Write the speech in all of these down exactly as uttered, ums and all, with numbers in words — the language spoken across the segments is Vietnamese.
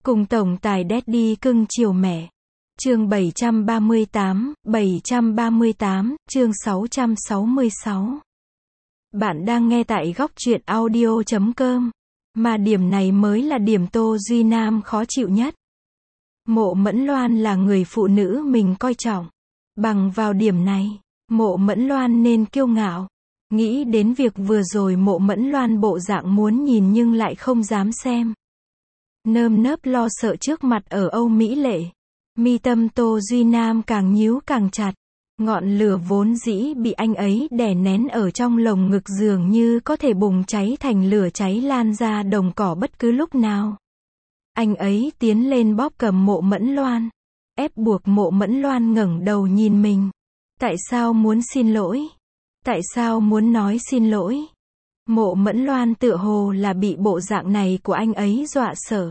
Cùng tổng tài Daddy cưng chiều mẹ. Chương bảy trăm ba mươi tám, bảy trăm ba mươi tám, chương sáu trăm sáu mươi sáu. Bạn đang nghe tại góc truyện audio chấm com. Mà điểm này mới là điểm Tô Duy Nam khó chịu nhất. Mộ Mẫn Loan là người phụ nữ mình coi trọng. Bằng vào điểm này, Mộ Mẫn Loan nên kiêu ngạo. Nghĩ đến việc vừa rồi Mộ Mẫn Loan bộ dạng muốn nhìn nhưng lại không dám xem. Nơm nớp lo sợ trước mặt ở Âu Mỹ Lệ. Mi tâm Tô Duy Nam càng nhíu càng chặt. Ngọn lửa vốn dĩ bị anh ấy đè nén ở trong lồng ngực dường như có thể bùng cháy thành lửa cháy lan ra đồng cỏ bất cứ lúc nào. Anh ấy tiến lên bóp cầm Mộ Mẫn Loan. Ép buộc Mộ Mẫn Loan ngẩng đầu nhìn mình. Tại sao muốn xin lỗi? Tại sao muốn nói xin lỗi? Mộ Mẫn Loan tựa hồ là bị bộ dạng này của anh ấy dọa sợ.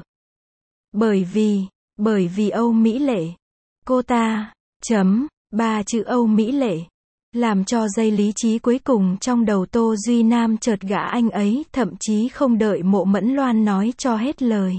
Bởi vì, bởi vì Âu Mỹ Lệ. Cô ta, chấm, ba chữ Âu Mỹ Lệ. Làm cho dây lý trí cuối cùng trong đầu Tô Duy Nam chợt gã anh ấy thậm chí không đợi Mộ Mẫn Loan nói cho hết lời.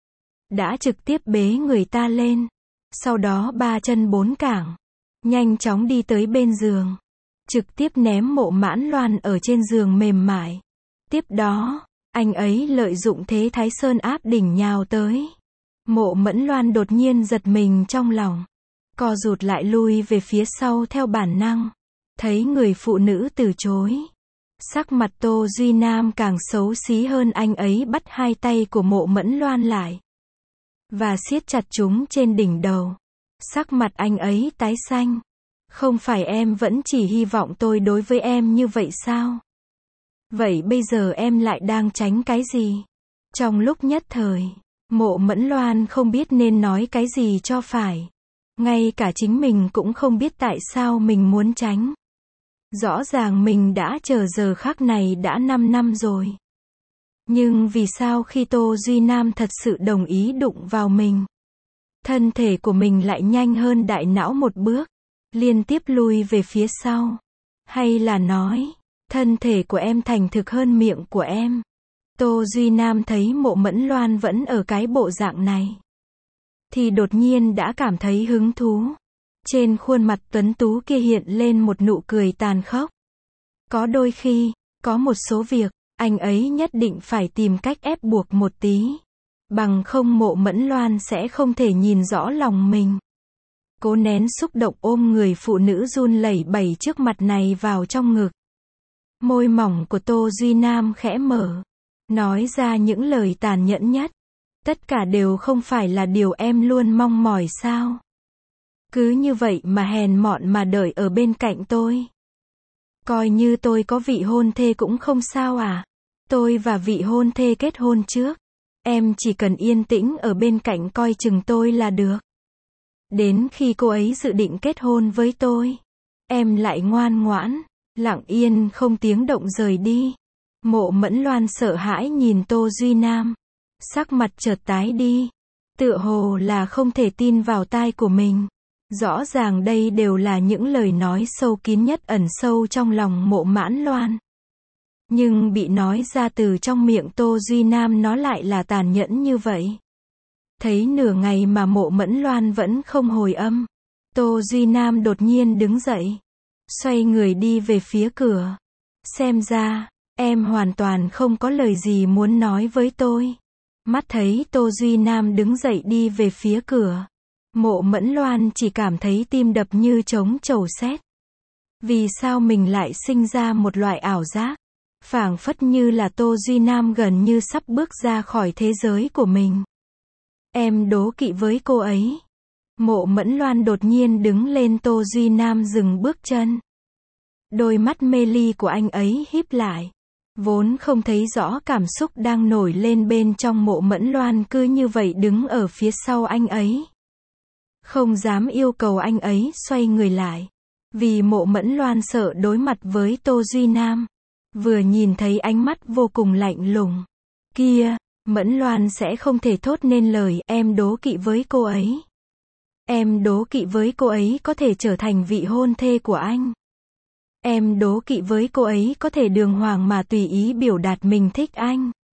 Đã trực tiếp bế người ta lên. Sau đó ba chân bốn cẳng. Nhanh chóng đi tới bên giường. Trực tiếp ném Mộ Mẫn Loan ở trên giường mềm mại. Tiếp đó, anh ấy lợi dụng thế Thái Sơn áp đỉnh nhào tới. Mộ Mẫn Loan đột nhiên giật mình trong lòng. Co rụt lại lui về phía sau theo bản năng. Thấy người phụ nữ từ chối. Sắc mặt Tô Duy Nam càng xấu xí hơn, anh ấy bắt hai tay của Mộ Mẫn Loan lại. Và siết chặt chúng trên đỉnh đầu. Sắc mặt anh ấy tái xanh. Không phải em vẫn chỉ hy vọng tôi đối với em như vậy sao? Vậy bây giờ em lại đang tránh cái gì? Trong lúc nhất thời, Mộ Mẫn Loan không biết nên nói cái gì cho phải. Ngay cả chính mình cũng không biết tại sao mình muốn tránh. Rõ ràng mình đã chờ giờ khắc này đã năm năm rồi. Nhưng vì sao khi Tô Duy Nam thật sự đồng ý đụng vào mình, thân thể của mình lại nhanh hơn đại não một bước, liên tiếp lui về phía sau? Hay là nói, thân thể của em thành thực hơn miệng của em? Tô Duy Nam thấy Mộ Mẫn Loan vẫn ở cái bộ dạng này, thì đột nhiên đã cảm thấy hứng thú. Trên khuôn mặt tuấn tú kia hiện lên một nụ cười tàn khốc. Có đôi khi, có một số việc, anh ấy nhất định phải tìm cách ép buộc một tí. Bằng không Mộ Mẫn Loan sẽ không thể nhìn rõ lòng mình. Cố nén xúc động ôm người phụ nữ run lẩy bẩy trước mặt này vào trong ngực. Môi mỏng của Tô Duy Nam khẽ mở. Nói ra những lời tàn nhẫn nhất. Tất cả đều không phải là điều em luôn mong mỏi sao? Cứ như vậy mà hèn mọn mà đợi ở bên cạnh tôi. Coi như tôi có vị hôn thê cũng không sao à? Tôi và vị hôn thê kết hôn trước. Em chỉ cần yên tĩnh ở bên cạnh coi chừng tôi là được. Đến khi cô ấy dự định kết hôn với tôi, em lại ngoan ngoãn, lặng yên không tiếng động rời đi. Mộ Mẫn Loan sợ hãi nhìn Tô Duy Nam. Sắc mặt chợt tái đi. Tựa hồ là không thể tin vào tai của mình. Rõ ràng đây đều là những lời nói sâu kín nhất ẩn sâu trong lòng Mộ Mẫn Loan. Nhưng bị nói ra từ trong miệng Tô Duy Nam nó lại là tàn nhẫn như vậy. Thấy nửa ngày mà Mộ Mẫn Loan vẫn không hồi âm. Tô Duy Nam đột nhiên đứng dậy. Xoay người đi về phía cửa. Xem ra, em hoàn toàn không có lời gì muốn nói với tôi. Mắt thấy Tô Duy Nam đứng dậy đi về phía cửa. Mộ Mẫn Loan chỉ cảm thấy tim đập như trống trầu sét. Vì sao mình lại sinh ra một loại ảo giác? Phảng phất như là Tô Duy Nam gần như sắp bước ra khỏi thế giới của mình. Em đố kỵ với cô ấy. Mộ Mẫn Loan đột nhiên đứng lên, Tô Duy Nam dừng bước chân. Đôi mắt mê ly của anh ấy híp lại. Vốn không thấy rõ cảm xúc đang nổi lên bên trong Mộ Mẫn Loan cứ như vậy đứng ở phía sau anh ấy. Không dám yêu cầu anh ấy xoay người lại. Vì Mộ Mẫn Loan sợ đối mặt với Tô Duy Nam. Vừa nhìn thấy ánh mắt vô cùng lạnh lùng kia, Mẫn Loan sẽ không thể thốt nên lời em đố kỵ với cô ấy. Em đố kỵ với cô ấy có thể trở thành vị hôn thê của anh. Em đố kỵ với cô ấy có thể đường hoàng mà tùy ý biểu đạt mình thích anh.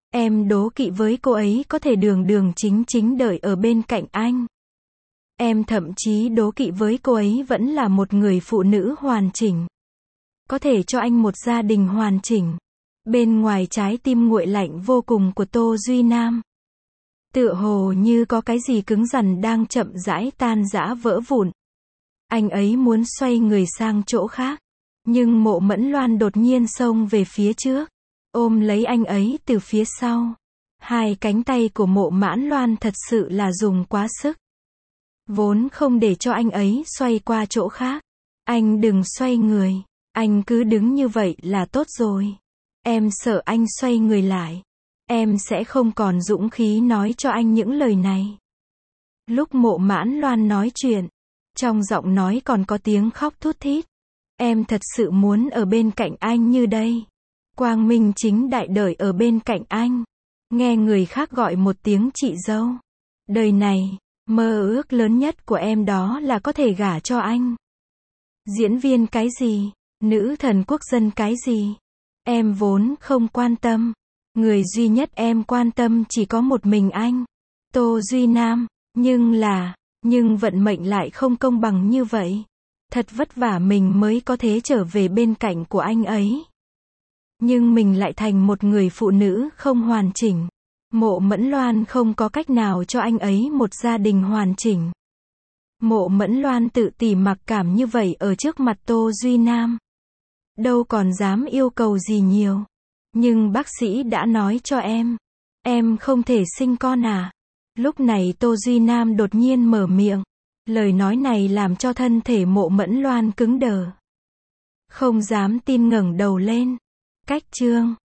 Em đố kỵ với cô ấy có thể đường đường chính chính đợi ở bên cạnh anh. Em thậm chí đố kỵ với cô ấy vẫn là một người phụ nữ hoàn chỉnh. Có thể cho anh một gia đình hoàn chỉnh. Bên ngoài trái tim nguội lạnh vô cùng của Tô Duy Nam. Tựa hồ như có cái gì cứng rắn đang chậm rãi tan rã vỡ vụn. Anh ấy muốn xoay người sang chỗ khác. Nhưng Mộ Mẫn Loan đột nhiên xông về phía trước. Ôm lấy anh ấy từ phía sau. Hai cánh tay của Mộ Mãn Loan thật sự là dùng quá sức. Vốn không để cho anh ấy xoay qua chỗ khác. Anh đừng xoay người. Anh cứ đứng như vậy là tốt rồi. Em sợ anh xoay người lại. Em sẽ không còn dũng khí nói cho anh những lời này. Lúc Mộ Mãn Loan nói chuyện, trong giọng nói còn có tiếng khóc thút thít. Em thật sự muốn ở bên cạnh anh như đây. Quang minh chính đại đợi ở bên cạnh anh. Nghe người khác gọi một tiếng chị dâu. Đời này, mơ ước lớn nhất của em đó là có thể gả cho anh. Diễn viên cái gì? Nữ thần quốc dân cái gì? Em vốn không quan tâm. Người duy nhất em quan tâm chỉ có một mình anh. Tô Duy Nam. Nhưng là, nhưng vận mệnh lại không công bằng như vậy. Thật vất vả mình mới có thể trở về bên cạnh của anh ấy. Nhưng mình lại thành một người phụ nữ không hoàn chỉnh. Mộ Mẫn Loan không có cách nào cho anh ấy một gia đình hoàn chỉnh. Mộ Mẫn Loan tự tỉ mặc cảm như vậy ở trước mặt Tô Duy Nam. Đâu còn dám yêu cầu gì nhiều. Nhưng bác sĩ đã nói cho em. Em không thể sinh con à? Lúc này Tô Duy Nam đột nhiên mở miệng. Lời nói này làm cho thân thể Mộ Mẫn Loan cứng đờ. Không dám tin ngẩng đầu lên. Cách chương